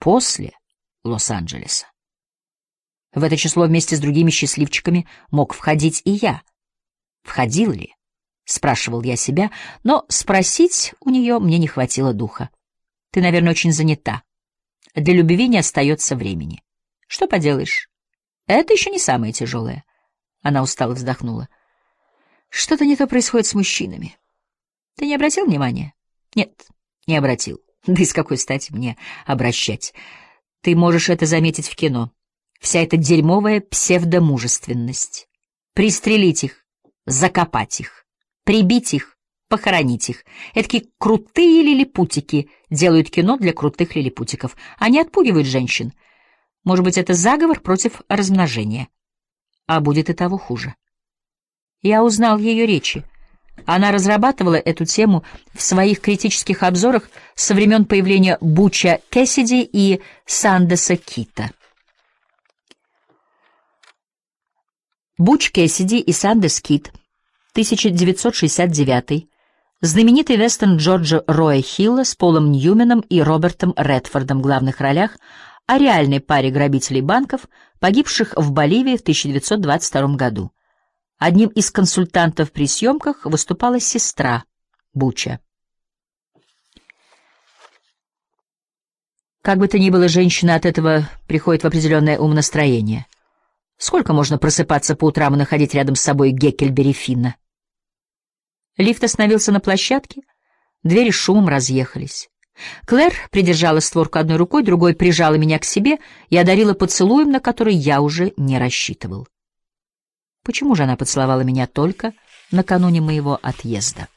после Лос-Анджелеса. В это число вместе с другими счастливчиками мог входить и я. Входил ли? Спрашивал я себя, но спросить у нее мне не хватило духа. Ты, наверное, очень занята. Для любви не остается времени. Что поделаешь? Это еще не самое тяжелое. Она устало вздохнула. Что-то не то происходит с мужчинами. Ты не обратил внимания? Нет, не обратил. Да и с какой стати мне обращать? Ты можешь это заметить в кино. Вся эта дерьмовая псевдомужественность. Пристрелить их, закопать их, прибить их, похоронить их. Эдакие крутые лилипутики делают кино для крутых лилипутиков. Они отпугивают женщин. Может быть, это заговор против размножения. А будет и того хуже. Я узнал ее речи. Она разрабатывала эту тему в своих критических обзорах со времен появления Буча Кэссиди и Сандеса Кита. Буч Кэссиди и Сандес Кит, 1969, знаменитый вестерн Джорджа Роя Хилла с Полом Ньюменом и Робертом Редфордом в главных ролях о реальной паре грабителей банков, погибших в Боливии в 1922 году. Одним из консультантов при съемках выступала сестра Буча. Как бы то ни было, женщина от этого приходит в определенное умонастроение. Сколько можно просыпаться по утрам и находить рядом с собой Геккельбери Финна? Лифт остановился на площадке, двери шумом разъехались. Клэр придержала створку одной рукой, другой прижала меня к себе и одарила поцелуем, на который я уже не рассчитывал. Почему же она поцеловала меня только накануне моего отъезда?